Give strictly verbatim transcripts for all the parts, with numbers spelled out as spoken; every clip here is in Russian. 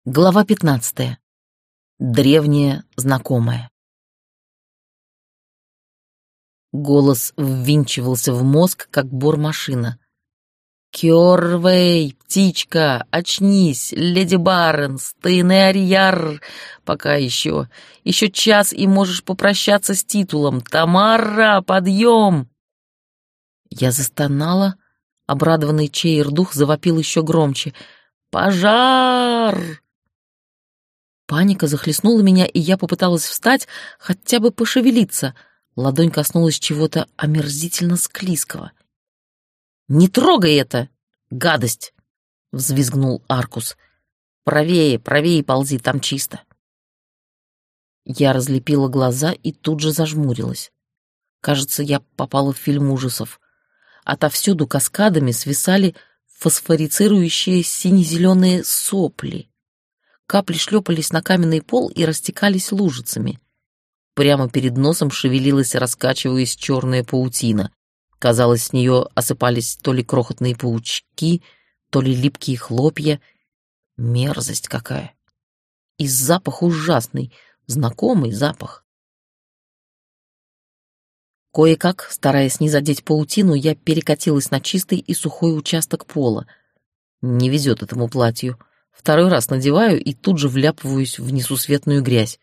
Глава пятнадцатая. Древняя знакомая. Голос ввинчивался в мозг, как бормашина. «Кёрвей, птичка, очнись, леди Барнс, ты Неарьяр, пока еще, еще час и можешь попрощаться с титулом. Тамара, подъем!» Я застонала, обрадованный Чейр-дух завопил еще громче. «Пожар!» Паника захлестнула меня, и я попыталась встать, хотя бы пошевелиться. Ладонь коснулась чего-то омерзительно склизкого. «Не трогай это, гадость!» — взвизгнул Аркус. «Правее, правее ползи, там чисто». Я разлепила глаза и тут же зажмурилась. Кажется, я попала в фильм ужасов. Отовсюду каскадами свисали фосфорицирующие сине-зеленые сопли. Капли шлепались на каменный пол и растекались лужицами. Прямо перед носом шевелилась, раскачиваясь, черная паутина. Казалось, с нее осыпались то ли крохотные паучки, то ли липкие хлопья. Мерзость какая! И запах ужасный, знакомый запах. Кое-как, стараясь не задеть паутину, я перекатилась на чистый и сухой участок пола. Не везет этому платью. Второй раз надеваю и тут же вляпываюсь в несусветную грязь.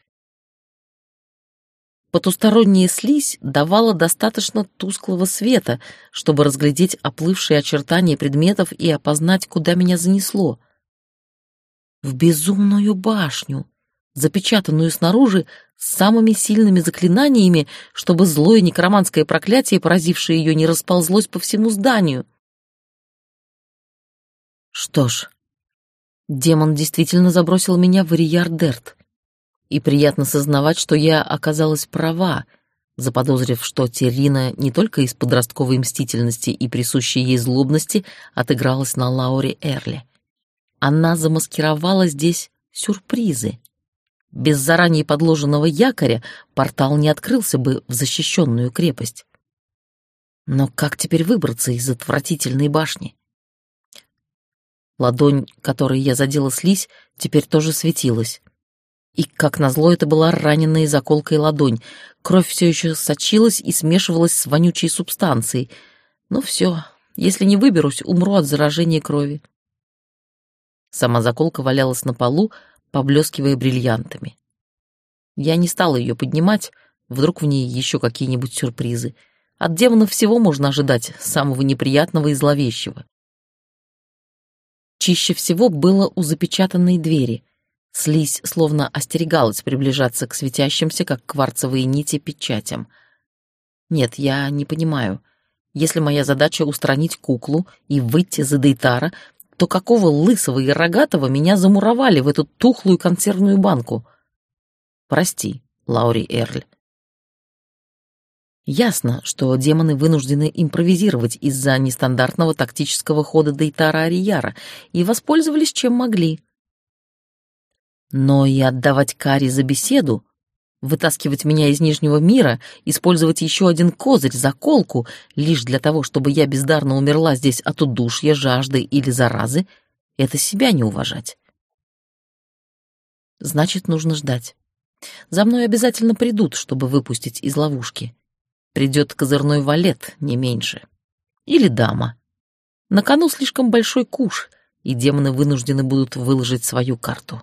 Потусторонняя слизь давала достаточно тусклого света, чтобы разглядеть оплывшие очертания предметов и опознать, куда меня занесло. В безумную башню, запечатанную снаружи с самыми сильными заклинаниями, чтобы злое некроманское проклятие, поразившее ее, не расползлось по всему зданию. Что ж, демон действительно забросил меня в Рияр-Дерт. И приятно сознавать, что я оказалась права, заподозрив, что Террина не только из подростковой мстительности и присущей ей злобности отыгралась на Лауре Эрле. Она замаскировала здесь сюрпризы. Без заранее подложенного якоря портал не открылся бы в защищенную крепость. Но как теперь выбраться из отвратительной башни? Ладонь, которой я задела слизь, теперь тоже светилась. И, как назло, это была раненая заколкой ладонь. Кровь все еще сочилась и смешивалась с вонючей субстанцией. Ну все, если не выберусь, умру от заражения крови. Сама заколка валялась на полу, поблескивая бриллиантами. Я не стала ее поднимать, вдруг в ней еще какие-нибудь сюрпризы. От демонов всего можно ожидать, самого неприятного и зловещего. Чище всего было у запечатанной двери. Слизь словно остерегалась приближаться к светящимся, как кварцевые нити, печатям. Нет, я не понимаю. Если моя задача устранить куклу и выйти за Дейтара, то какого лысого и рогатого меня замуровали в эту тухлую консервную банку? Прости, Лаури Эрль. Ясно, что демоны вынуждены импровизировать из-за нестандартного тактического хода Дейтара Арияра и воспользовались чем могли. Но и отдавать кари за беседу, вытаскивать меня из Нижнего мира, использовать еще один козырь, заколку, лишь для того, чтобы я бездарно умерла здесь от удушья, жажды или заразы, это себя не уважать. Значит, нужно ждать. За мной обязательно придут, чтобы выпустить из ловушки. Придет козырной валет, не меньше. Или дама. На кону слишком большой куш, и демоны вынуждены будут выложить свою карту.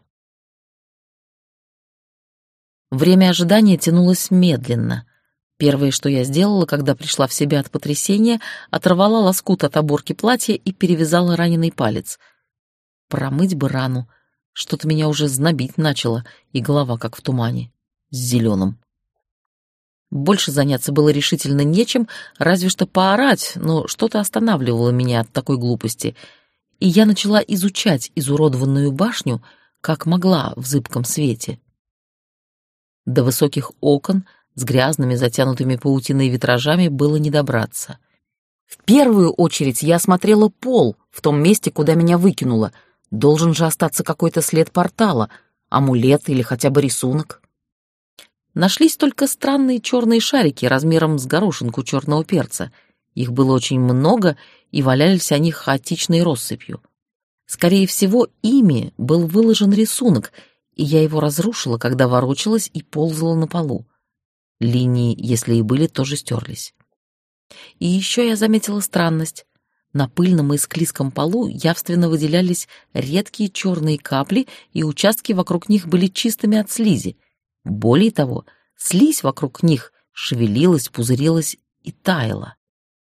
Время ожидания тянулось медленно. Первое, что я сделала, когда пришла в себя от потрясения, оторвала лоскут от оборки платья и перевязала раненый палец. Промыть бы рану. Что-то меня уже знобить начало, и голова как в тумане, с зеленым. Больше заняться было решительно нечем, разве что поорать, но что-то останавливало меня от такой глупости, и я начала изучать изуродованную башню, как могла в зыбком свете. До высоких окон с грязными, затянутыми паутиной витражами было не добраться. В первую очередь я осмотрела пол в том месте, куда меня выкинуло. Должен же остаться какой-то след портала, амулет или хотя бы рисунок. Нашлись только странные черные шарики размером с горошинку черного перца. Их было очень много, и валялись они хаотичной россыпью. Скорее всего, ими был выложен рисунок, и я его разрушила, когда ворочалась и ползала на полу. Линии, если и были, тоже стерлись. И еще я заметила странность. На пыльном и склизком полу явственно выделялись редкие черные капли, и участки вокруг них были чистыми от слизи. Более того, слизь вокруг них шевелилась, пузырилась и таяла.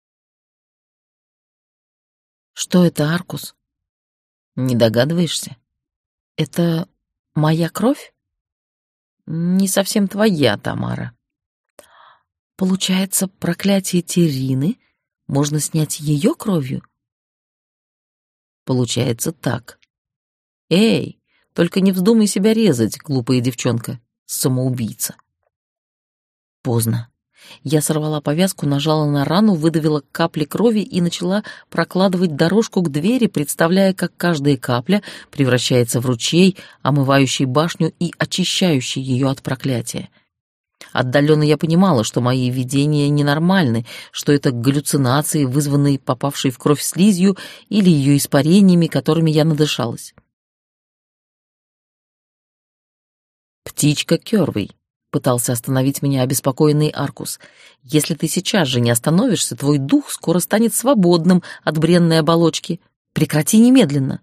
Что это, Аркус? Не догадываешься? Это моя кровь? Не совсем твоя, Тамара. Получается, проклятие Терины можно снять ее кровью? Получается так. Эй, только не вздумай себя резать, глупая девчонка, самоубийца. Поздно. Я сорвала повязку, нажала на рану, выдавила капли крови и начала прокладывать дорожку к двери, представляя, как каждая капля превращается в ручей, омывающий башню и очищающий ее от проклятия. Отдаленно я понимала, что мои видения ненормальны, что это галлюцинации, вызванные попавшей в кровь слизью или ее испарениями, которыми я надышалась. «Птичка Кёрвей», — пытался остановить меня обеспокоенный Аркус. «Если ты сейчас же не остановишься, твой дух скоро станет свободным от бренной оболочки. Прекрати немедленно».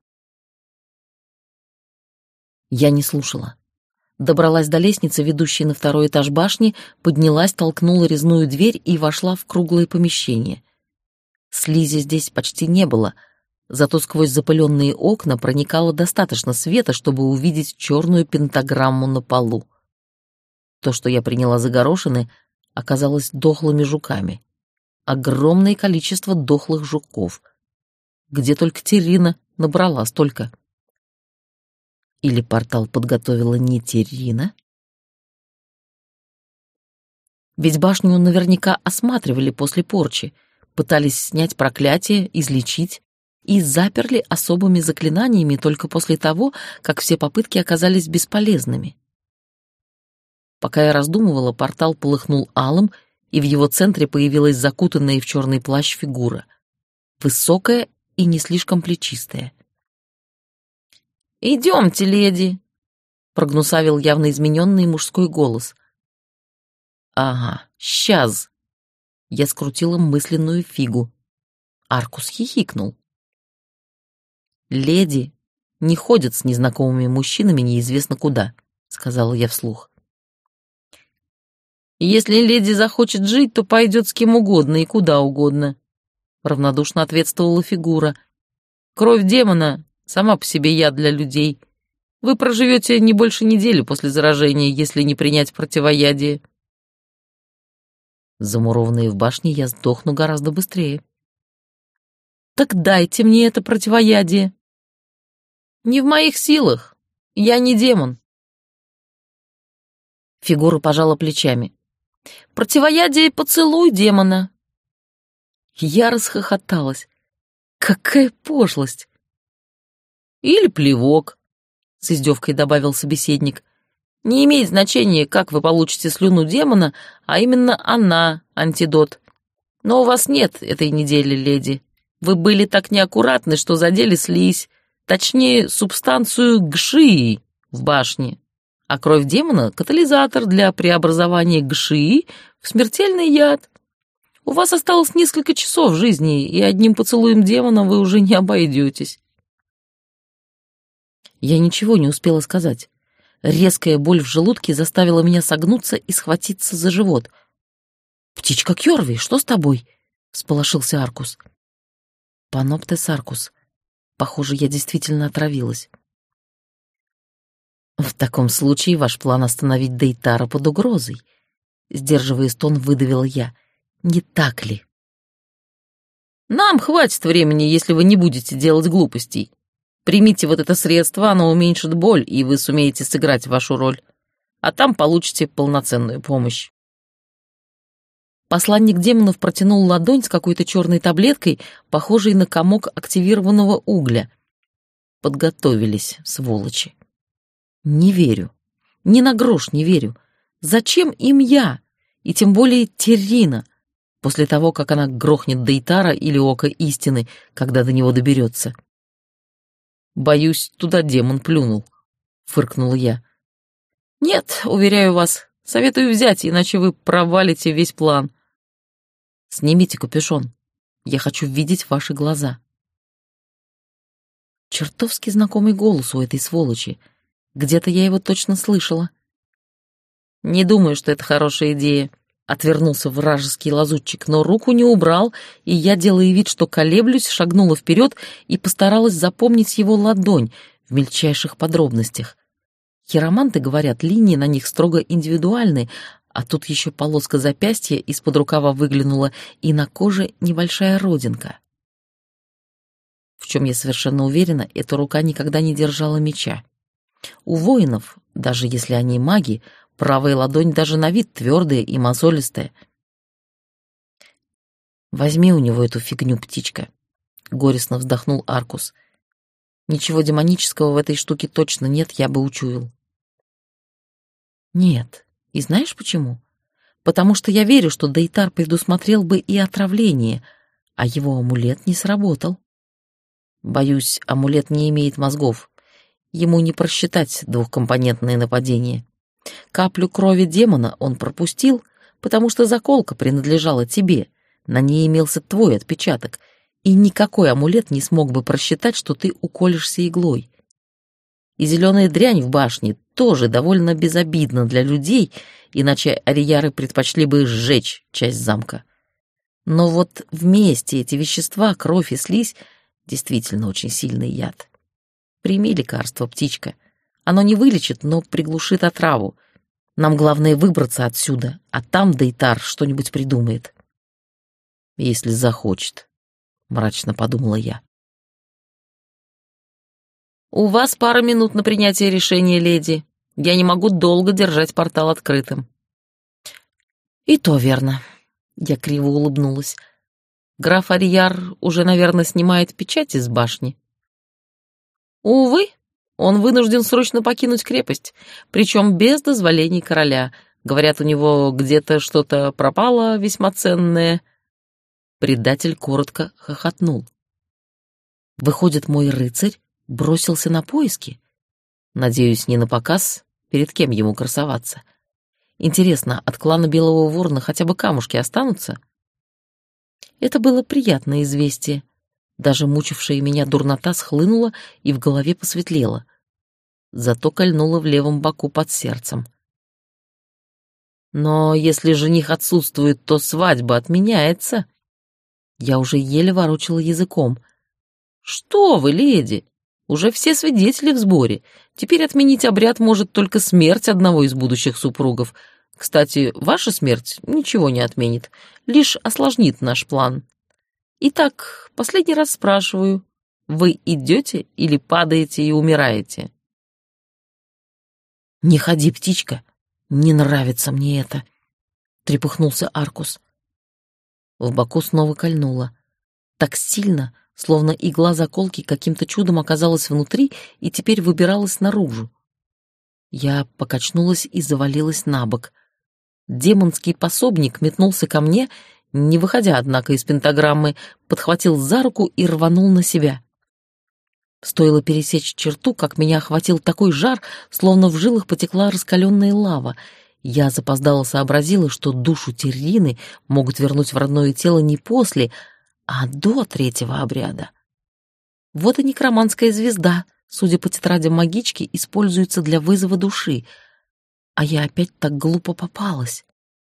Я не слушала. Добралась до лестницы, ведущей на второй этаж башни, поднялась, толкнула резную дверь и вошла в круглое помещение. Слизи здесь почти не было, зато сквозь запыленные окна проникало достаточно света, чтобы увидеть черную пентаграмму на полу. То, что я приняла за горошины, оказалось дохлыми жуками. Огромное количество дохлых жуков. Где только Терина набрала столько. Или портал подготовила не Терина? Ведь башню наверняка осматривали после порчи, пытались снять проклятие, излечить и заперли особыми заклинаниями только после того, как все попытки оказались бесполезными. Пока я раздумывала, портал полыхнул алым, и в его центре появилась закутанная в черный плащ фигура. Высокая и не слишком плечистая. «Идемте, леди», — прогнусавил явно измененный мужской голос. «Ага, сейчас». Я скрутила мысленную фигу. Аркус хихикнул. «Леди не ходят с незнакомыми мужчинами неизвестно куда», — сказала я вслух. «Если леди захочет жить, то пойдет с кем угодно и куда угодно», — равнодушно ответствовала фигура. «Кровь демона сама по себе яд для людей. Вы проживете не больше недели после заражения, если не принять противоядие». Замурованные в башне, я сдохну гораздо быстрее. «Так дайте мне это противоядие». «Не в моих силах. Я не демон». Фигура пожала плечами. «Противоядие поцелуй демона». Я расхохоталась. Какая пошлость! «Или плевок», — с издевкой добавил собеседник. «Не имеет значения, как вы получите слюну демона, а именно она — антидот. Но у вас нет этой недели, леди. Вы были так неаккуратны, что задели слизь, точнее, субстанцию гшии в башне. А кровь демона — катализатор для преобразования гшии в смертельный яд. У вас осталось несколько часов жизни, и одним поцелуем демона вы уже не обойдетесь». Я ничего не успела сказать. Резкая боль в желудке заставила меня согнуться и схватиться за живот. «Птичка Кёрвей, что с тобой?» — всполошился Аркус. «Паноптес Аркус. Похоже, я действительно отравилась». «В таком случае ваш план остановить Дейтара под угрозой», — сдерживая стон, выдавила я. «Не так ли?» «Нам хватит времени, если вы не будете делать глупостей. Примите вот это средство, оно уменьшит боль, и вы сумеете сыграть вашу роль. А там получите полноценную помощь». Посланник демонов протянул ладонь с какой-то черной таблеткой, похожей на комок активированного угля. Подготовились, сволочи. Не верю. Ни на грош не верю. Зачем им я? И тем более Терина, после того, как она грохнет Дейтара или Око Истины, когда до него доберется. Боюсь, туда демон плюнул, фыркнула я. Нет, уверяю вас, советую взять, иначе вы провалите весь план. Снимите капюшон. Я хочу видеть ваши глаза. Чертовски знакомый голос у этой сволочи. Где-то я его точно слышала. Не думаю, что это хорошая идея. Отвернулся вражеский лазутчик, но руку не убрал, и я, делая вид, что колеблюсь, шагнула вперед и постаралась запомнить его ладонь в мельчайших подробностях. Хироманты говорят, линии на них строго индивидуальны, а тут еще полоска запястья из-под рукава выглянула, и на коже небольшая родинка. В чем я совершенно уверена, эта рука никогда не держала меча. У воинов, даже если они маги, правая ладонь даже на вид твердая и мозолистая. «Возьми у него эту фигню, птичка», — горестно вздохнул Аркус. «Ничего демонического в этой штуке точно нет, я бы учуял». «Нет. И знаешь почему? Потому что я верю, что Дейтар предусмотрел бы и отравление, а его амулет не сработал. Боюсь, амулет не имеет мозгов. Ему не просчитать двухкомпонентное нападение. Каплю крови демона он пропустил, потому что заколка принадлежала тебе, на ней имелся твой отпечаток, и никакой амулет не смог бы просчитать, что ты уколешься иглой. И зеленая дрянь в башне тоже довольно безобидна для людей, иначе арияры предпочли бы сжечь часть замка. Но вот вместе эти вещества, кровь и слизь, действительно очень сильный яд. Прими лекарство, птичка. Оно не вылечит, но приглушит отраву. Нам главное выбраться отсюда, а там Дейтар что-нибудь придумает. Если захочет, мрачно подумала я. У вас пара минут на принятие решения, леди. Я не могу долго держать портал открытым. И то верно. Я криво улыбнулась. Граф Арияр уже, наверное, снимает печать из башни. Увы, он вынужден срочно покинуть крепость, причем без дозволений короля. Говорят, у него где-то что-то пропало весьма ценное. Предатель коротко хохотнул. Выходит, мой рыцарь бросился на поиски? Надеюсь, не на показ, перед кем ему красоваться. Интересно, от клана Белого Ворона хотя бы камушки останутся? Это было приятное известие. Даже мучившая меня дурнота схлынула и в голове посветлело. Зато кольнула в левом боку под сердцем. Но если жених отсутствует, то свадьба отменяется. Я уже еле ворочала языком. Что вы, леди? Уже все свидетели в сборе. Теперь отменить обряд может только смерть одного из будущих супругов. Кстати, ваша смерть ничего не отменит, лишь осложнит наш план. Итак, последний раз спрашиваю, вы идете или падаете и умираете? Не ходи, птичка, не нравится мне это, трепыхнулся Аркус. В боку снова кольнуло. Так сильно, словно игла заколки каким-то чудом оказалась внутри и теперь выбиралась наружу. Я покачнулась и завалилась на бок. Демонский пособник метнулся ко мне, не выходя, однако, из пентаграммы, подхватил за руку и рванул на себя. Стоило пересечь черту, как меня охватил такой жар, словно в жилах потекла раскаленная лава. Я запоздало сообразила, что душу Террины могут вернуть в родное тело не после, а до третьего обряда. Вот и некроманская звезда, судя по тетрадям магички, используется для вызова души, а я опять так глупо попалась.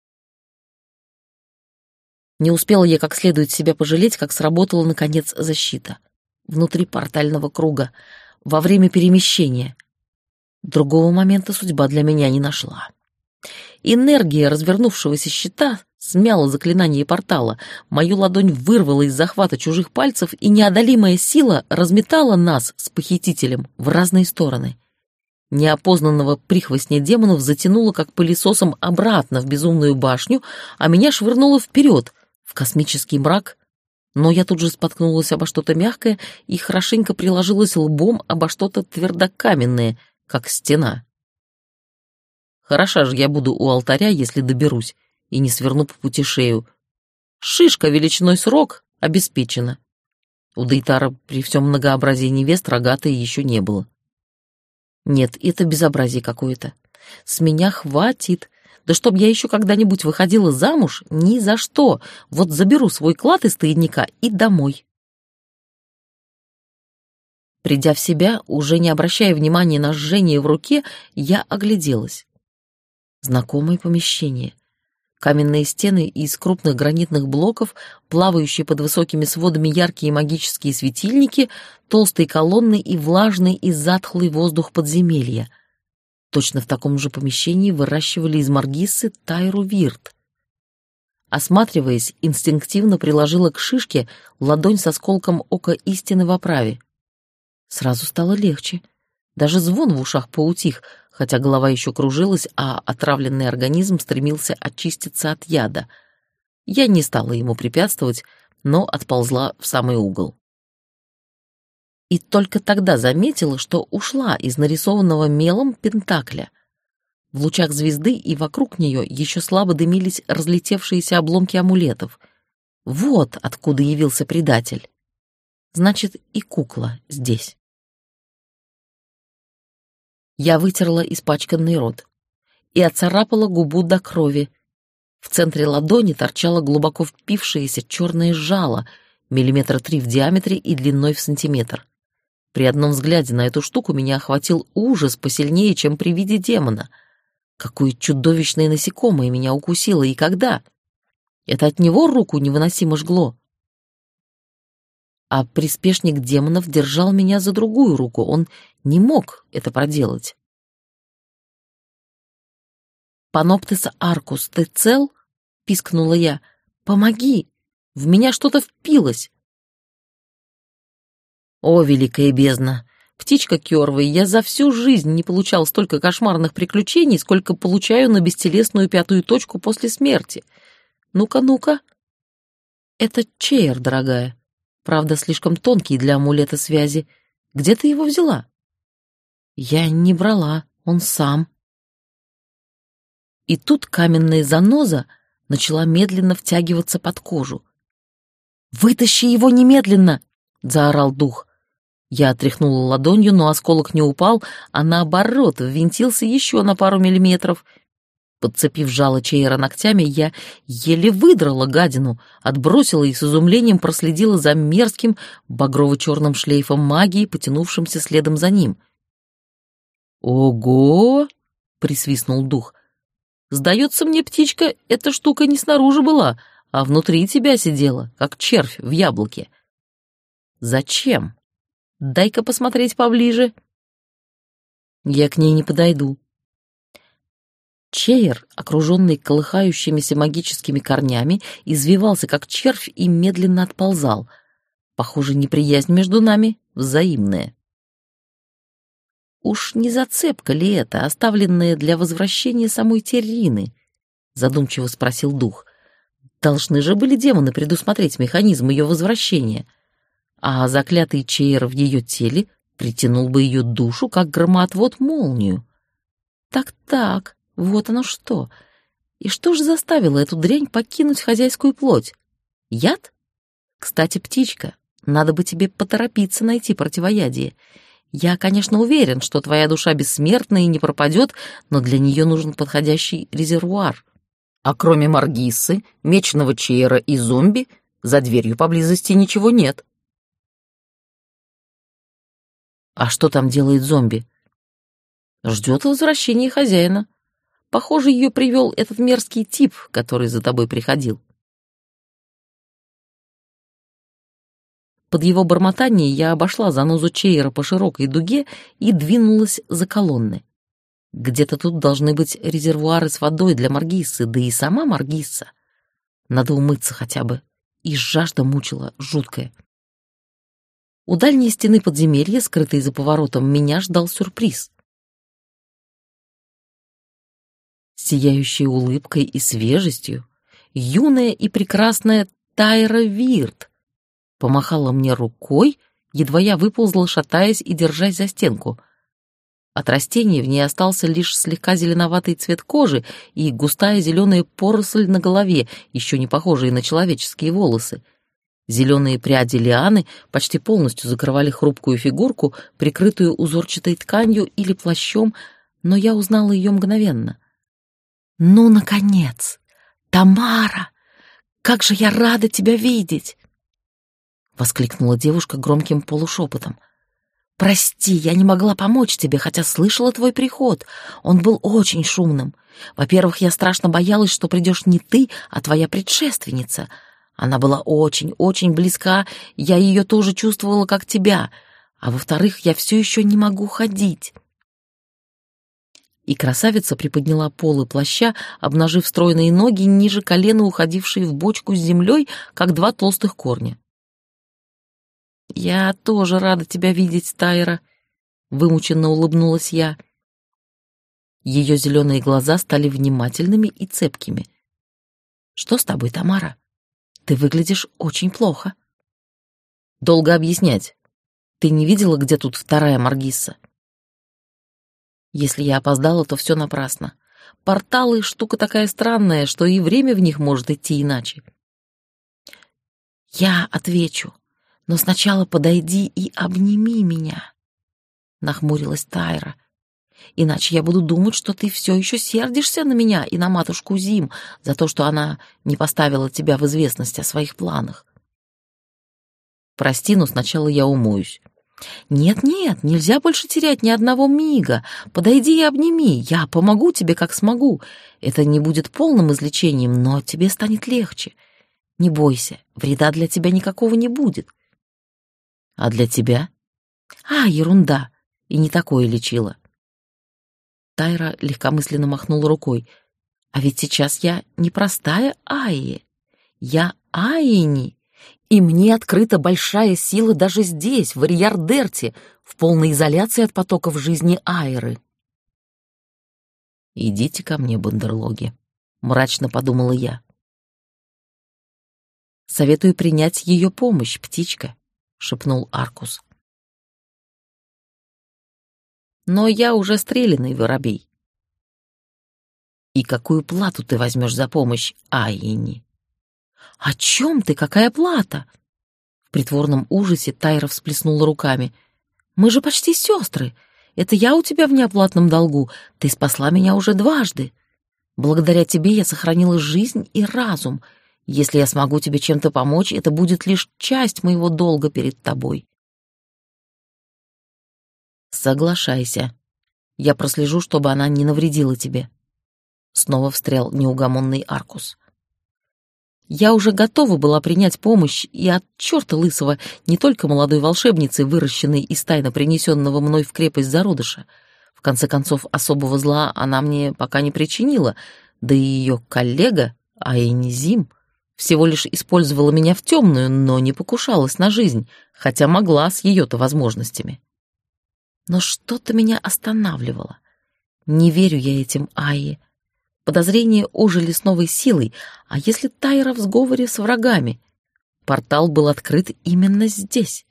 Не успела я как следует себя пожалеть, как сработала, наконец, защита. Внутри портального круга, во время перемещения. Другого момента судьба для меня не нашла. Энергия развернувшегося щита смяла заклинание портала, мою ладонь вырвала из захвата чужих пальцев, и неодолимая сила разметала нас с похитителем в разные стороны. Неопознанного прихвостня демонов затянуло как пылесосом обратно в безумную башню, а меня швырнуло вперед, в космический мрак, но я тут же споткнулась обо что-то мягкое и хорошенько приложилась лбом обо что-то твердокаменное, как стена. Хороша же я буду у алтаря, если доберусь, и не сверну по пути шею. Шишка величиной с рог обеспечена. У Дейтара при всем многообразии невест рогатой еще не было. Нет, это безобразие какое-то. С меня хватит. Да чтоб я еще когда-нибудь выходила замуж, ни за что. Вот заберу свой клад из тайника и домой. Придя в себя, уже не обращая внимания на жжение в руке, я огляделась. Знакомое помещение. Каменные стены из крупных гранитных блоков, плавающие под высокими сводами яркие магические светильники, толстые колонны и влажный и затхлый воздух подземелья. Точно в таком же помещении выращивали из маргиссы Тайру Вирт. Осматриваясь, инстинктивно приложила к шишке ладонь с осколком ока истины в оправе. Сразу стало легче. Даже звон в ушах поутих, хотя голова еще кружилась, а отравленный организм стремился очиститься от яда. Я не стала ему препятствовать, но отползла в самый угол. И только тогда заметила, что ушла из нарисованного мелом пентакля. В лучах звезды и вокруг нее еще слабо дымились разлетевшиеся обломки амулетов. Вот откуда явился предатель. Значит, и кукла здесь. Я вытерла испачканный рот и отцарапала губу до крови. В центре ладони торчало глубоко впившееся черное жало, миллиметра три в диаметре и длиной в сантиметр. При одном взгляде на эту штуку меня охватил ужас посильнее, чем при виде демона. Какое чудовищное насекомое меня укусило и когда? Это от него руку невыносимо жгло. А приспешник демонов держал меня за другую руку, он не мог это проделать. «Паноптес Аркус, ты цел?» — пискнула я. «Помоги! В меня что-то впилось!» О, великая бездна! Птичка Кёрвой, я за всю жизнь не получал столько кошмарных приключений, сколько получаю на бестелесную пятую точку после смерти. Ну-ка, ну-ка. Это Чейр, дорогая. Правда, слишком тонкий для амулета связи. Где ты его взяла? Я не брала, он сам. И тут каменная заноза начала медленно втягиваться под кожу. «Вытащи его немедленно!» — заорал дух. Я отряхнула ладонью, но осколок не упал, а наоборот, ввинтился еще на пару миллиметров. Подцепив жало Чейра ногтями, я еле выдрала гадину, отбросила и с изумлением проследила за мерзким багрово-черным шлейфом магии, потянувшимся следом за ним. «Ого!» — присвистнул дух. «Сдается мне, птичка, эта штука не снаружи была, а внутри тебя сидела, как червь в яблоке. Зачем? Дай-ка посмотреть поближе». Я к ней не подойду. Чейр, окруженный колыхающимися магическими корнями, извивался как червь и медленно отползал. Похоже, неприязнь между нами взаимная. Уж не зацепка ли это, оставленная для возвращения самой Террины? Задумчиво спросил дух. Должны же были демоны предусмотреть механизм ее возвращения. А заклятый Чейр в ее теле притянул бы ее душу, как громоотвод молнию. Так-так, вот оно что. И что же заставило эту дрянь покинуть хозяйскую плоть? Яд? Кстати, птичка, надо бы тебе поторопиться найти противоядие. Я, конечно, уверен, что твоя душа бессмертна и не пропадет, но для нее нужен подходящий резервуар. А кроме Маргиссы, меченого Чейра и зомби, за дверью поблизости ничего нет. А что там делает зомби? Ждет возвращения хозяина. Похоже, ее привел этот мерзкий тип, который за тобой приходил. Под его бормотание я обошла занозу Чейра по широкой дуге и двинулась за колонны. Где-то тут должны быть резервуары с водой для Маргиссы, да и сама Маргисса. Надо умыться хотя бы. И жажда мучила жуткая. У дальней стены подземелья, скрытой за поворотом, меня ждал сюрприз. Сияющей улыбкой и свежестью, юная и прекрасная Тайра Вирт помахала мне рукой, едва я выползла, шатаясь и держась за стенку. От растений в ней остался лишь слегка зеленоватый цвет кожи и густая зеленая поросль на голове, еще не похожая на человеческие волосы. Зеленые пряди лианы почти полностью закрывали хрупкую фигурку, прикрытую узорчатой тканью или плащом, но я узнала ее мгновенно. «Ну, наконец! Тамара! Как же я рада тебя видеть!» — воскликнула девушка громким полушепотом. «Прости, я не могла помочь тебе, хотя слышала твой приход. Он был очень шумным. Во-первых, я страшно боялась, что придешь не ты, а твоя предшественница. Она была очень-очень близка, я ее тоже чувствовала, как тебя. А во-вторых, я все еще не могу ходить». И красавица приподняла полы плаща, обнажив стройные ноги ниже колена, уходившие в бочку с землей, как два толстых корня. «Я тоже рада тебя видеть, Тайра», — вымученно улыбнулась я. Ее зеленые глаза стали внимательными и цепкими. «Что с тобой, Тамара? Ты выглядишь очень плохо». «Долго объяснять. Ты не видела, где тут вторая Маргисса?» «Если я опоздала, то все напрасно. Порталы — штука такая странная, что и время в них может идти иначе». «Я отвечу. Но сначала подойди и обними меня», — нахмурилась Тайра. «Иначе я буду думать, что ты все еще сердишься на меня и на матушку Зим за то, что она не поставила тебя в известность о своих планах». «Прости, но сначала я умоюсь». «Нет-нет, нельзя больше терять ни одного мига. Подойди и обними, я помогу тебе, как смогу. Это не будет полным излечением, но тебе станет легче. Не бойся, вреда для тебя никакого не будет». «А для тебя?» «А, ерунда, и не такое лечила». Тайра легкомысленно махнула рукой. «А ведь сейчас я не простая Айе. Я Айени. И мне открыта большая сила даже здесь, в Ариярдерте, в полной изоляции от потоков жизни Айры». «Идите ко мне, бандерлоги», — мрачно подумала я. «Советую принять ее помощь, птичка», — шепнул Аркус. «Но я уже стрелянный воробей». «И какую плату ты возьмешь за помощь, Айени?» «О чем ты? Какая плата?» В притворном ужасе Тайра всплеснула руками. «Мы же почти сестры. Это я у тебя в неоплатном долгу. Ты спасла меня уже дважды. Благодаря тебе я сохранила жизнь и разум. Если я смогу тебе чем-то помочь, это будет лишь часть моего долга перед тобой». «Соглашайся. Я прослежу, чтобы она не навредила тебе». Снова встрял неугомонный Аркус. Я уже готова была принять помощь, и от черта лысого не только молодой волшебницы, выращенной из тайно принесенного мной в крепость зародыша. В конце концов, особого зла она мне пока не причинила, да и ее коллега, Айени Зим, всего лишь использовала меня в темную, но не покушалась на жизнь, хотя могла с ее-то возможностями. Но что-то меня останавливало. Не верю я этим Айе. Подозрения ожили с новой силой, а если Тайра в сговоре с врагами? Портал был открыт именно здесь.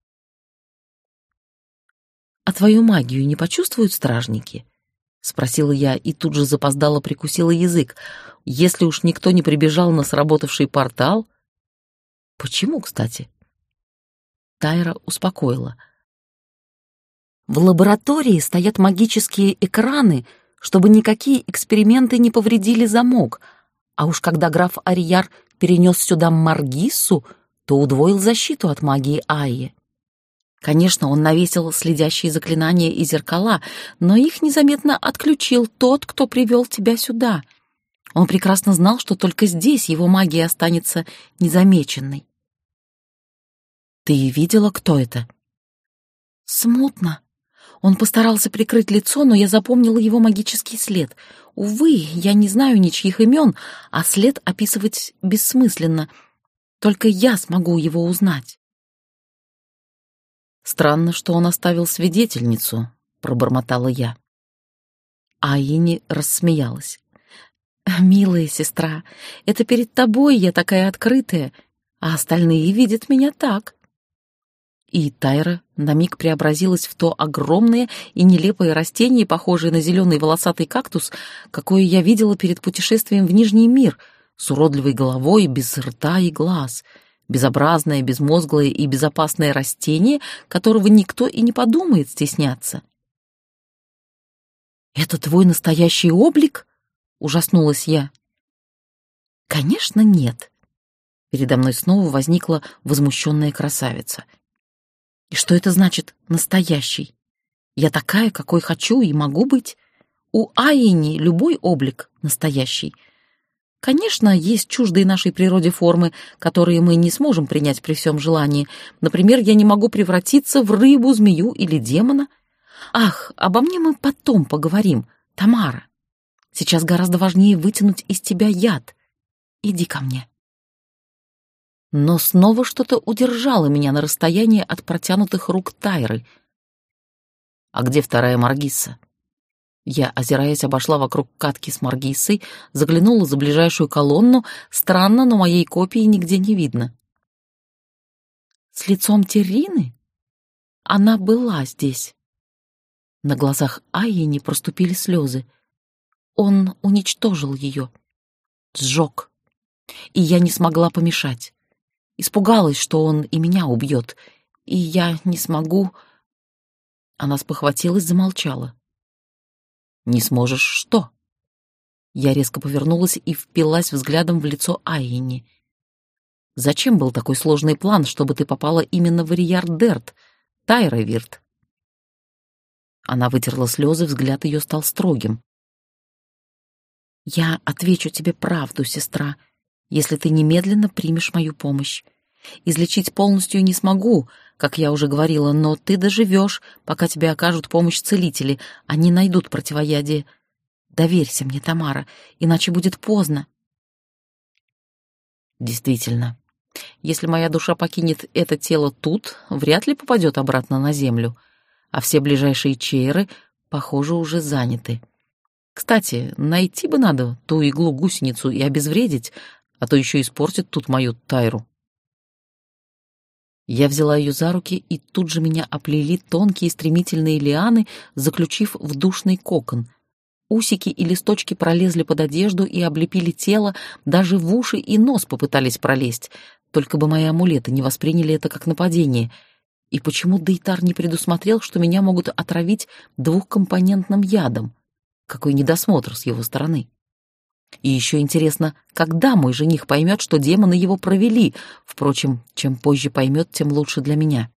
«А твою магию не почувствуют стражники?» — спросила я и тут же запоздало прикусила язык. Если уж никто не прибежал на сработавший портал... Почему, кстати? Тайра успокоила. «В лаборатории стоят магические экраны, чтобы никакие эксперименты не повредили замок, а уж когда граф Арияр перенес сюда Маргиссу, то удвоил защиту от магии Айе. Конечно, он навесил следящие заклинания и зеркала, но их незаметно отключил тот, кто привел тебя сюда. Он прекрасно знал, что только здесь его магия останется незамеченной». «Ты видела, кто это?» «Смутно. Он постарался прикрыть лицо, но я запомнила его магический след. Увы, я не знаю ничьих имен, а след описывать бессмысленно. Только я смогу его узнать». «Странно, что он оставил свидетельницу», — пробормотала я. Айени рассмеялась. «Милая сестра, это перед тобой я такая открытая, а остальные видят меня так». И Тайра на миг преобразилась в то огромное и нелепое растение, похожее на зеленый волосатый кактус, какое я видела перед путешествием в Нижний мир, с уродливой головой, без рта и глаз, Безобразное, безмозглое и безопасное растение, которого никто и не подумает стесняться. «Это твой настоящий облик?» — ужаснулась я. «Конечно, нет». Передо мной снова возникла возмущенная красавица. «И что это значит «настоящий»? Я такая, какой хочу и могу быть. У Айни любой облик настоящий. Конечно, есть чуждые нашей природе формы, которые мы не сможем принять при всем желании. Например, я не могу превратиться в рыбу, змею или демона. Ах, обо мне мы потом поговорим, Тамара. Сейчас гораздо важнее вытянуть из тебя яд. Иди ко мне». Но снова что-то удержало меня на расстоянии от протянутых рук Тайры. «А где вторая Маргиса?» Я, озираясь, обошла вокруг катки с Маргисой, заглянула за ближайшую колонну. Странно, но моей копии нигде не видно. «С лицом Террины? Она была здесь». На глазах Айени проступили слезы. Он уничтожил ее, сжег, и я не смогла помешать. Испугалась, что он и меня убьет, и я не смогу... Она спохватилась, замолчала. «Не сможешь что?» Я резко повернулась и впилась взглядом в лицо Айени. «Зачем был такой сложный план, чтобы ты попала именно в Риярдерт, Тайра Вирт?» Она вытерла слезы, взгляд ее стал строгим. «Я отвечу тебе правду, сестра, если ты немедленно примешь мою помощь. Излечить полностью не смогу, как я уже говорила, но ты доживешь, пока тебе окажут помощь целители, они найдут противоядие. Доверься мне, Тамара, иначе будет поздно». Действительно, если моя душа покинет это тело тут, вряд ли попадет обратно на землю, а все ближайшие чейры, похоже, уже заняты. Кстати, найти бы надо ту иглу-гусеницу и обезвредить, а то еще испортит тут мою Тайру. Я взяла ее за руки, и тут же меня оплели тонкие стремительные лианы, заключив в душный кокон. Усики и листочки пролезли под одежду и облепили тело, даже в уши и нос попытались пролезть, только бы мои амулеты не восприняли это как нападение. И почему Дейтар не предусмотрел, что меня могут отравить двухкомпонентным ядом? Какой недосмотр с его стороны. И еще интересно, когда мой жених поймет, что демоны его провели. Впрочем, чем позже поймет, тем лучше для меня.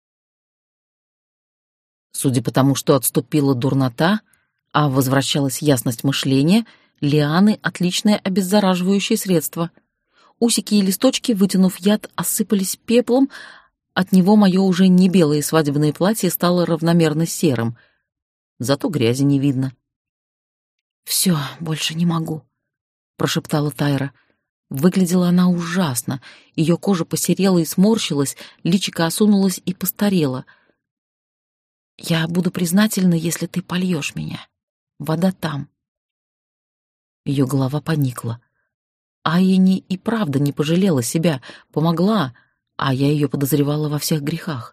Судя по тому, что отступила дурнота, а возвращалась ясность мышления, лианы — отличное обеззараживающее средство. Усики и листочки, вытянув яд, осыпались пеплом. От него мое уже не белое свадебное платье стало равномерно серым. Зато грязи не видно. «Все, больше не могу», — прошептала Тайра. Выглядела она ужасно. Ее кожа посерела и сморщилась, личико осунулось и постарело. «Я буду признательна, если ты польешь меня. Вода там». Ее голова поникла. Айени и правда не пожалела себя, помогла, а я ее подозревала во всех грехах.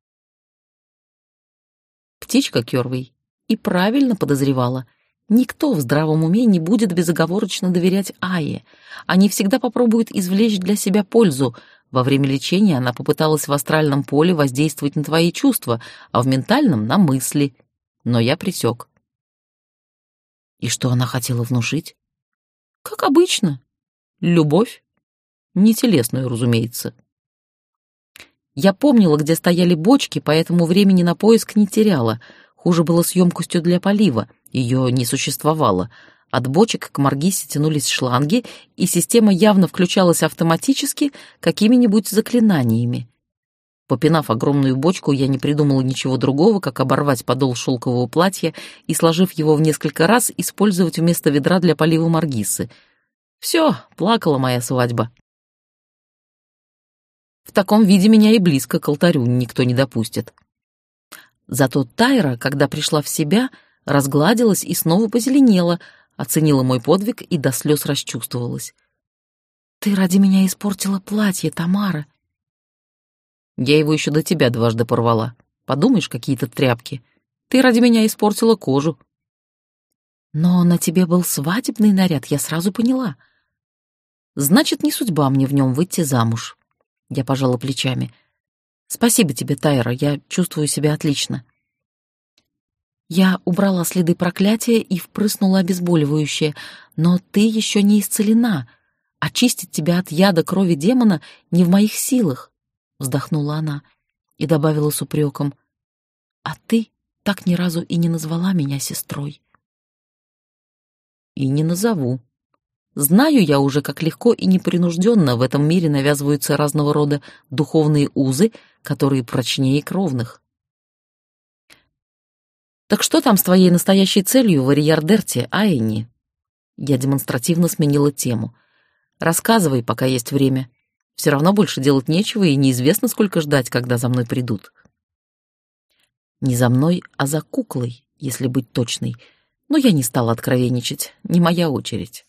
Птичка Кёрвей и правильно подозревала. Никто в здравом уме не будет безоговорочно доверять Айе. Они всегда попробуют извлечь для себя пользу. Во время лечения она попыталась в астральном поле воздействовать на твои чувства, а в ментальном — на мысли. Но я пресек. И что она хотела внушить? Как обычно. Любовь. Не телесную, разумеется. Я помнила, где стояли бочки, поэтому времени на поиск не теряла. Хуже было с емкостью для полива. Ее не существовало. От бочек к Маргисе тянулись шланги, и система явно включалась автоматически какими-нибудь заклинаниями. Попинав огромную бочку, я не придумала ничего другого, как оборвать подол шелкового платья и, сложив его в несколько раз, использовать вместо ведра для полива Маргисы. Все, плакала моя свадьба. В таком виде меня и близко к алтарю никто не допустит. Зато Тайра, когда пришла в себя, разгладилась и снова позеленела, оценила мой подвиг и до слез расчувствовалась. «Ты ради меня испортила платье, Тамара». «Я его еще до тебя дважды порвала. Подумаешь, какие-то тряпки. Ты ради меня испортила кожу». «Но на тебе был свадебный наряд, я сразу поняла. Значит, не судьба мне в нем выйти замуж. Я пожала плечами. «Спасибо тебе, Тайра, я чувствую себя отлично». Я убрала следы проклятия и впрыснула обезболивающее, но ты еще не исцелена. Очистить тебя от яда крови демона не в моих силах, — вздохнула она и добавила с упреком. А ты так ни разу и не назвала меня сестрой. И не назову. Знаю я уже, как легко и непринужденно в этом мире навязываются разного рода духовные узы, которые прочнее кровных. «Так что там с твоей настоящей целью в Ариярдерте, Айни?» Я демонстративно сменила тему. «Рассказывай, пока есть время. Все равно больше делать нечего, и неизвестно, сколько ждать, когда за мной придут». Не за мной, а за куклой, если быть точной. Но я не стала откровенничать, не моя очередь.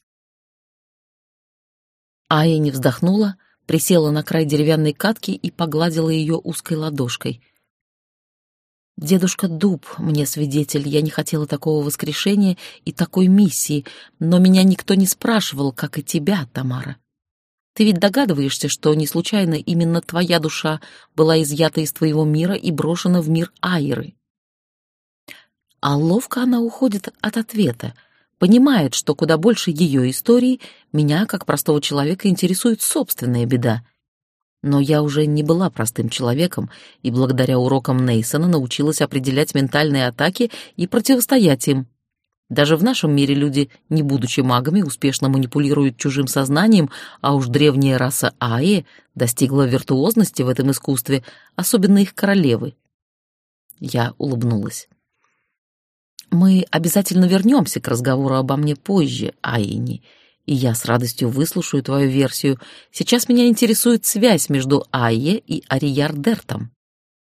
Айни вздохнула, присела на край деревянной катки и погладила ее узкой ладошкой. «Дедушка Дуб мне свидетель, я не хотела такого воскрешения и такой миссии, но меня никто не спрашивал, как и тебя, Тамара. Ты ведь догадываешься, что не случайно именно твоя душа была изъята из твоего мира и брошена в мир Айры?» А ловко она уходит от ответа, понимает, что куда больше ее истории меня, как простого человека, интересует собственная беда. Но я уже не была простым человеком, и благодаря урокам Нейсона научилась определять ментальные атаки и противостоять им. Даже в нашем мире люди, не будучи магами, успешно манипулируют чужим сознанием, а уж древняя раса Аи достигла виртуозности в этом искусстве, особенно их королевы. Я улыбнулась. «Мы обязательно вернемся к разговору обо мне позже, Айни, и я с радостью выслушаю твою версию. Сейчас меня интересует связь между Айе и Ариярдертом».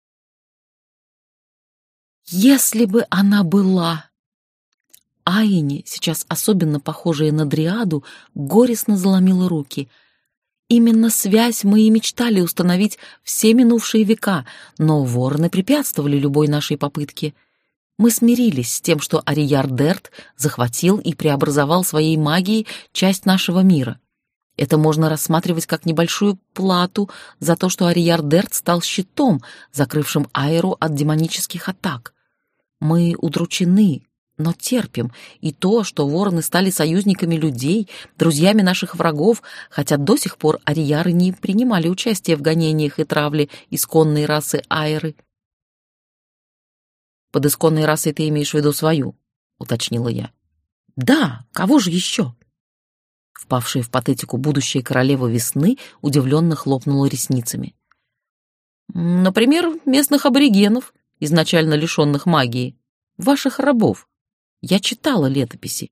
Если бы она была... Айни, сейчас особенно похожая на Дриаду, горестно заломила руки. Именно связь мы и мечтали установить все минувшие века, но вороны препятствовали любой нашей попытке. Мы смирились с тем, что Ариярдерт захватил и преобразовал своей магией часть нашего мира. Это можно рассматривать как небольшую плату за то, что Ариярдерт стал щитом, закрывшим Айру от демонических атак. Мы удручены, но терпим и то, что вороны стали союзниками людей, друзьями наших врагов, хотя до сих пор арияры не принимали участие в гонениях и травле исконной расы Айры. «Под исконной расой ты имеешь в виду свою?» — уточнила я. «Да, кого же еще?» Впавшая в патетику будущая королева весны удивленно хлопнула ресницами. «Например, местных аборигенов, изначально лишенных магии, ваших рабов. Я читала летописи».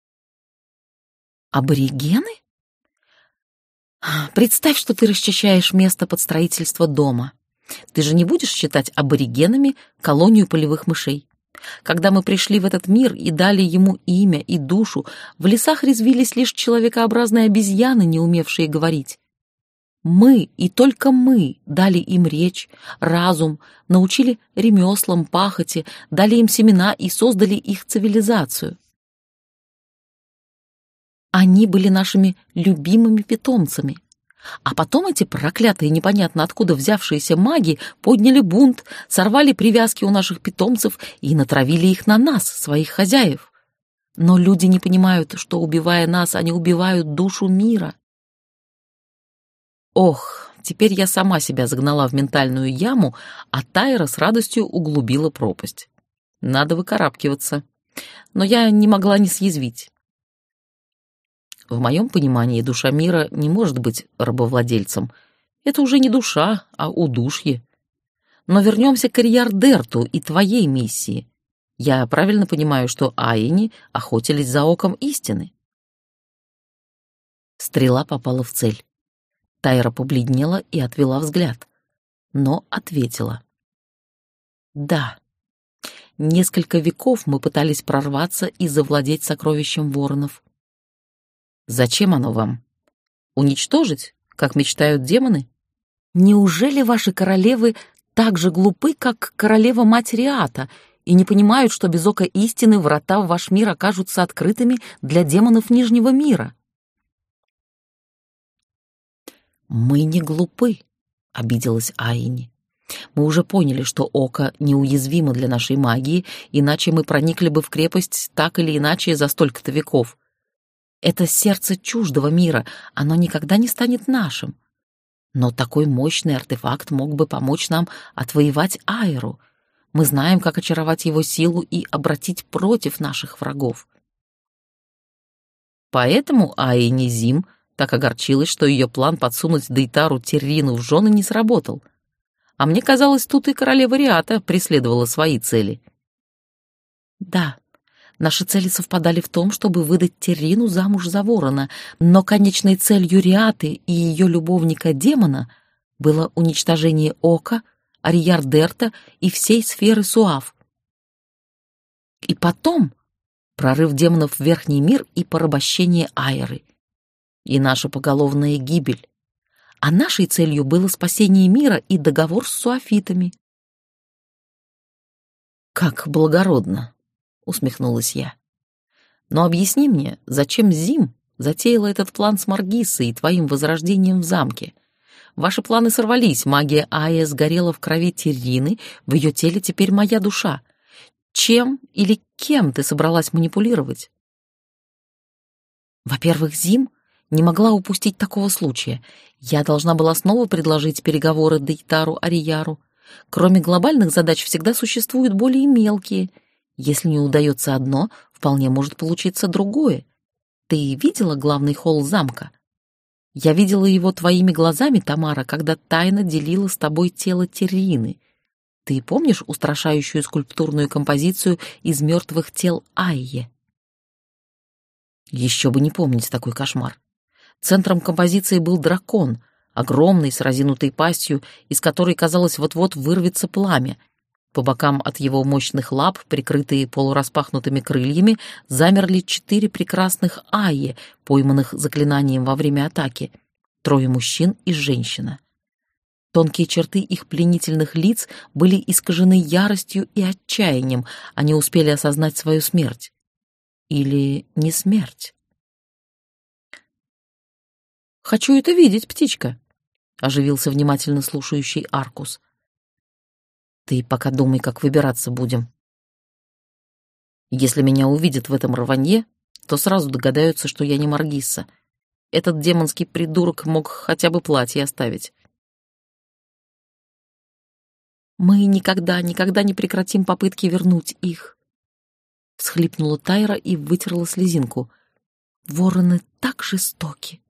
«Аборигены? Представь, что ты расчищаешь место под строительство дома. Ты же не будешь считать аборигенами колонию полевых мышей. Когда мы пришли в этот мир и дали ему имя и душу, в лесах резвились лишь человекообразные обезьяны, не умевшие говорить. Мы и только мы дали им речь, разум, научили ремеслам, пахоте, дали им семена и создали их цивилизацию. Они были нашими любимыми питомцами. А потом эти проклятые, непонятно откуда взявшиеся маги подняли бунт, сорвали привязки у наших питомцев и натравили их на нас, своих хозяев. Но люди не понимают, что, убивая нас, они убивают душу мира. Ох, теперь я сама себя загнала в ментальную яму, а Тайра с радостью углубила пропасть. Надо выкарабкиваться. Но я не могла не съязвить. В моем понимании душа мира не может быть рабовладельцем. Это уже не душа, а удушье. Но вернемся к Ариярдерту и твоей миссии. Я правильно понимаю, что Айни охотились за оком истины?» Стрела попала в цель. Тайра побледнела и отвела взгляд, но ответила. «Да. Несколько веков мы пытались прорваться и завладеть сокровищем воронов. Зачем оно вам? Уничтожить, как мечтают демоны? Неужели ваши королевы так же глупы, как королева-мать Риата, и не понимают, что без ока истины врата в ваш мир окажутся открытыми для демонов Нижнего мира?» «Мы не глупы», — обиделась Айни. «Мы уже поняли, что око неуязвимо для нашей магии, иначе мы проникли бы в крепость так или иначе за столько-то веков. Это сердце чуждого мира, оно никогда не станет нашим. Но такой мощный артефакт мог бы помочь нам отвоевать Айру. Мы знаем, как очаровать его силу и обратить против наших врагов». Поэтому Айни Зим так огорчилась, что ее план подсунуть Дейтару Террину в жены не сработал. А мне казалось, тут и королева Риата преследовала свои цели. Да, наши цели совпадали в том, чтобы выдать Террину замуж за ворона, но конечной целью Риаты и ее любовника-демона было уничтожение Ока, Арьярдерта и всей сферы Суав. И потом прорыв демонов в Верхний мир и порабощение Айры. И наша поголовная гибель. А нашей целью было спасение мира и договор с суафитами. «Как благородно!» — усмехнулась я. «Но объясни мне, зачем Зим затеяла этот план с Маргиссой и твоим возрождением в замке? Ваши планы сорвались, магия Айя сгорела в крови Террины, в ее теле теперь моя душа. Чем или кем ты собралась манипулировать?» «Во-первых, Зим не могла упустить такого случая. Я должна была снова предложить переговоры Дейтару Арияру. Кроме глобальных задач всегда существуют более мелкие. Если не удается одно, вполне может получиться другое. Ты видела главный холл замка? Я видела его твоими глазами, Тамара, когда тайно делила с тобой тело Террины. Ты помнишь устрашающую скульптурную композицию из мертвых тел Айе?» Еще бы не помнить такой кошмар. Центром композиции был дракон, огромный, с разинутой пастью, из которой, казалось, вот-вот вырвется пламя. По бокам от его мощных лап, прикрытые полураспахнутыми крыльями, замерли четыре прекрасных Айе, пойманных заклинанием во время атаки. Трое мужчин и женщина. Тонкие черты их пленительных лиц были искажены яростью и отчаянием, они успели осознать свою смерть. Или не смерть? «Хочу это видеть, птичка», — оживился внимательно слушающий Аркус. «Ты пока думай, как выбираться будем. Если меня увидят в этом рванье, то сразу догадаются, что я не Маргисса. Этот демонский придурок мог хотя бы платье оставить». «Мы никогда, никогда не прекратим попытки вернуть их», — всхлипнула Тайра и вытерла слезинку. «Вороны так жестоки».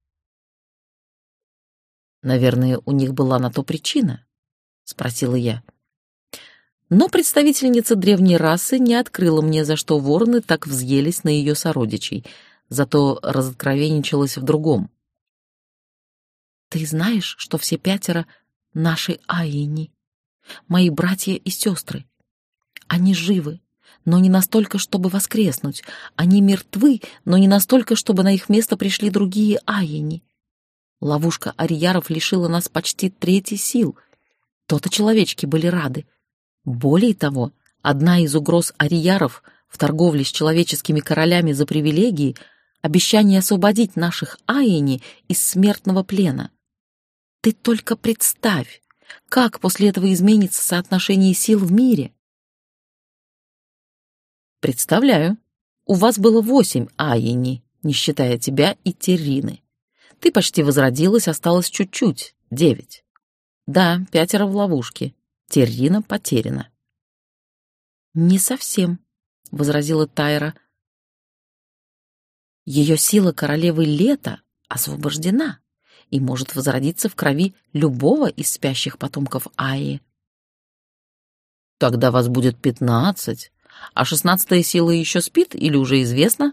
«Наверное, у них была на то причина?» — спросила я. Но представительница древней расы не открыла мне, за что вороны так взъелись на ее сородичей, зато разоткровенничалась в другом. «Ты знаешь, что все пятеро — наши Айни, мои братья и сестры? Они живы, но не настолько, чтобы воскреснуть. Они мертвы, но не настолько, чтобы на их место пришли другие Айни. Ловушка Арияров лишила нас почти трети сил. То-то человечки были рады. Более того, одна из угроз Арияров в торговле с человеческими королями за привилегии — обещание освободить наших Айни из смертного плена. Ты только представь, как после этого изменится соотношение сил в мире. Представляю. У вас было восемь Айни, не считая тебя и Террины. Ты почти возродилась, осталось чуть-чуть, девять. Да, пятеро в ловушке. Террина потеряна. «Не совсем», — возразила Тайра. «Ее сила королевы Лета освобождена и может возродиться в крови любого из спящих потомков Айи». «Тогда вас будет пятнадцать, а шестнадцатая сила еще спит или уже известна?»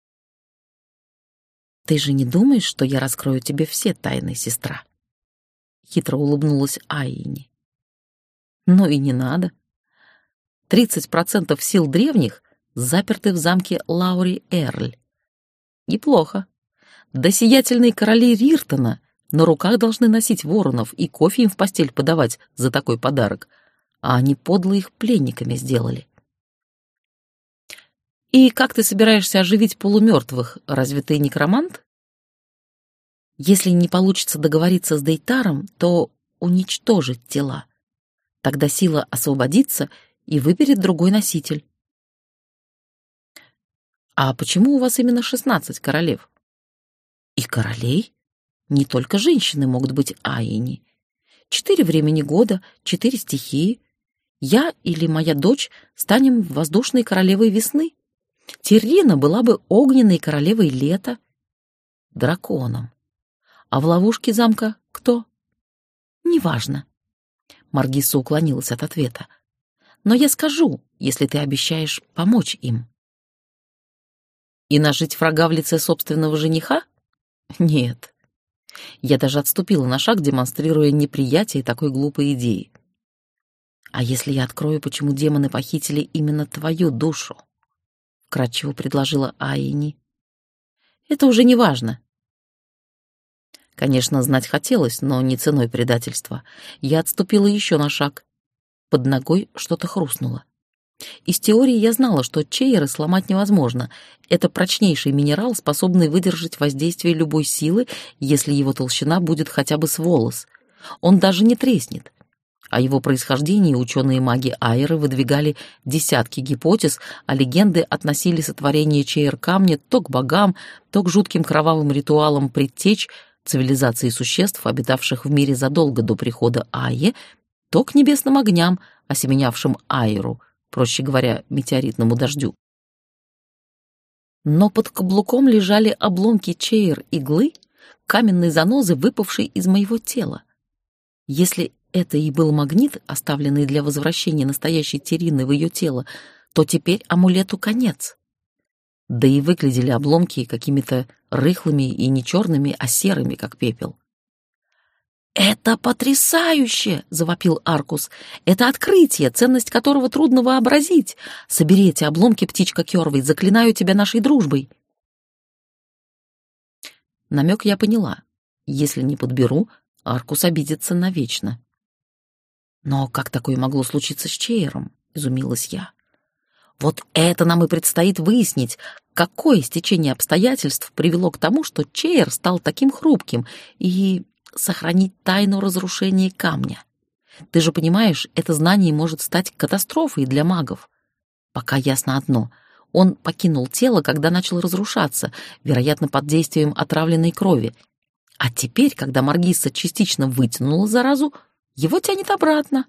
«Ты же не думаешь, что я раскрою тебе все тайны, сестра?» Хитро улыбнулась Айни. «Ну и не надо. Тридцать процентов сил древних заперты в замке Лаури-Эрль. Неплохо. Да сиятельные короли Риртона на руках должны носить воронов и кофе им в постель подавать за такой подарок, а они подло их пленниками сделали». «И как ты собираешься оживить полумертвых? Разве ты некромант?» «Если не получится договориться с Дейтаром, то уничтожить тела. Тогда сила освободится и выберет другой носитель. А почему у вас именно шестнадцать королев? И королей? Не только женщины могут быть Аини. Четыре времени года, четыре стихии. Я или моя дочь станем воздушной королевой весны. Террина была бы огненной королевой лета. Драконом. А в ловушке замка кто? Неважно. Маргиса уклонилась от ответа. Но я скажу, если ты обещаешь помочь им. И нажить врага в лице собственного жениха? Нет. Я даже отступила на шаг, демонстрируя неприятие такой глупой идеи. А если я открою, почему демоны похитили именно твою душу? Вкратчиво предложила Аини. Это уже не важно. Конечно, знать хотелось, но не ценой предательства. Я отступила еще на шаг. Под ногой что-то хрустнуло. Из теории я знала, что чейры сломать невозможно. Это прочнейший минерал, способный выдержать воздействие любой силы, если его толщина будет хотя бы с волос. Он даже не треснет. О его происхождении ученые-маги Айры выдвигали десятки гипотез, а легенды относили сотворение чейр-камня то к богам, то к жутким кровавым ритуалам предтеч цивилизации существ, обитавших в мире задолго до прихода Айе, то к небесным огням, осеменявшим Айру, проще говоря, метеоритному дождю. Но под каблуком лежали обломки чейр-иглы, каменной занозы, выпавшей из моего тела. Если это и был магнит, оставленный для возвращения настоящей Террины в ее тело, то теперь амулету конец. Да и выглядели обломки какими-то рыхлыми и не черными, а серыми, как пепел. «Это потрясающе!» — завопил Аркус. «Это открытие, ценность которого трудно вообразить. Собери эти обломки, птичка Кёрвей, заклинаю тебя нашей дружбой». Намек я поняла. Если не подберу, Аркус обидится навечно. «Но как такое могло случиться с Чейром?» — изумилась я. «Вот это нам и предстоит выяснить, какое стечение обстоятельств привело к тому, что Чейр стал таким хрупким, и сохранить тайну разрушения камня. Ты же понимаешь, это знание может стать катастрофой для магов. Пока ясно одно — он покинул тело, когда начал разрушаться, вероятно, под действием отравленной крови. А теперь, когда Маргиса частично вытянула заразу, его тянет обратно».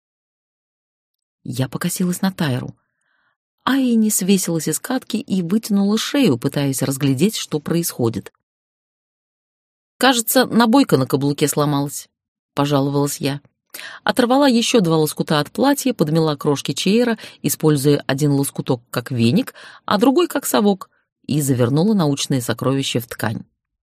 Я покосилась на Тайру. Аини свесилась из катки и вытянула шею, пытаясь разглядеть, что происходит. «Кажется, набойка на каблуке сломалась», — пожаловалась я. Оторвала еще два лоскута от платья, подмела крошки чейра, используя один лоскуток как веник, а другой как совок, и завернула научные сокровища в ткань.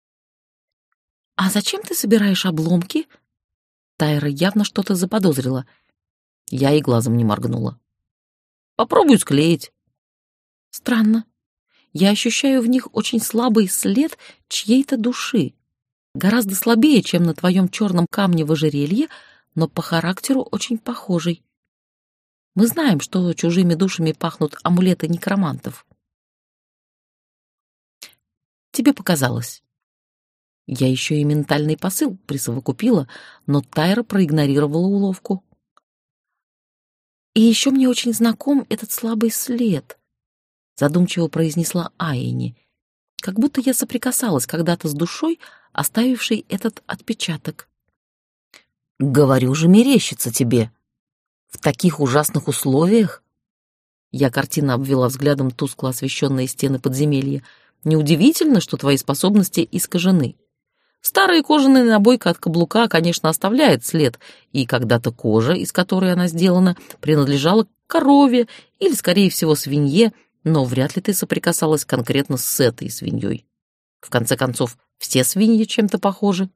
«А зачем ты собираешь обломки?» Тайра явно что-то заподозрила. Я и глазом не моргнула. «Попробуй склеить». «Странно. Я ощущаю в них очень слабый след чьей-то души. Гораздо слабее, чем на твоем черном камне в ожерелье, но по характеру очень похожий. Мы знаем, что чужими душами пахнут амулеты некромантов». «Тебе показалось». Я еще и ментальный посыл присовокупила, но Тайра проигнорировала уловку. «И еще мне очень знаком этот слабый след», — задумчиво произнесла Аини, «как будто я соприкасалась когда-то с душой, оставившей этот отпечаток». «Говорю же, мерещится тебе. В таких ужасных условиях?» Я картинно обвела взглядом тускло освещенные стены подземелья. «Неудивительно, что твои способности искажены. Старая кожаная набойка от каблука, конечно, оставляет след, и когда-то кожа, из которой она сделана, принадлежала корове или, скорее всего, свинье, но вряд ли ты соприкасалась конкретно с этой свиньей. В конце концов, все свиньи чем-то похожи».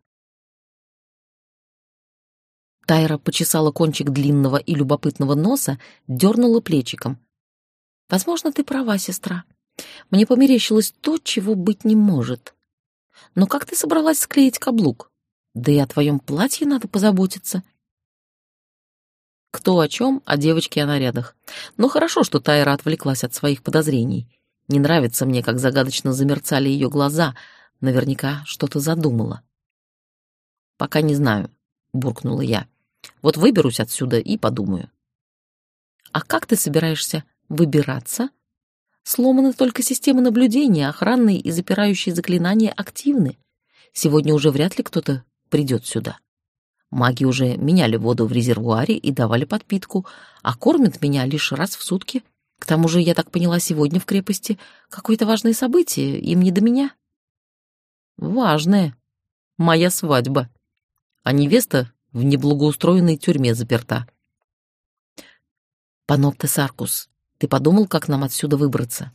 Тайра почесала кончик длинного и любопытного носа, дернула плечиком. «Возможно, ты права, сестра. Мне померещилось то, чего быть не может. Но как ты собралась склеить каблук? Да и о твоем платье надо позаботиться». Кто о чем, о девочке и о нарядах. Но хорошо, что Тайра отвлеклась от своих подозрений. Не нравится мне, как загадочно замерцали ее глаза. Наверняка что-то задумала. «Пока не знаю. буркнула я. «Вот выберусь отсюда и подумаю». «А как ты собираешься выбираться? Сломаны только системы наблюдения, охранные и запирающие заклинания активны. Сегодня уже вряд ли кто-то придет сюда. Маги уже меняли воду в резервуаре и давали подпитку, а кормят меня лишь раз в сутки. К тому же, я так поняла, сегодня в крепости какое-то важное событие, им не до меня». «Важное. Моя свадьба. А невеста в неблагоустроенной тюрьме заперта». «Паноптес Аркус, ты подумал, как нам отсюда выбраться?»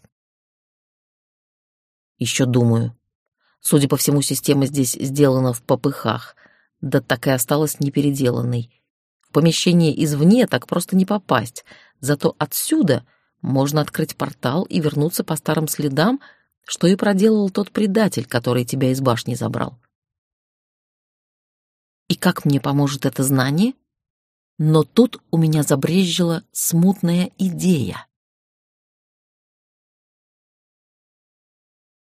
«Еще думаю. Судя по всему, система здесь сделана в попыхах, да так и осталась непеределанной. В помещение извне так просто не попасть, зато отсюда можно открыть портал и вернуться по старым следам, что и проделал тот предатель, который тебя из башни забрал». «И как мне поможет это знание?» Но тут у меня забрезжила смутная идея.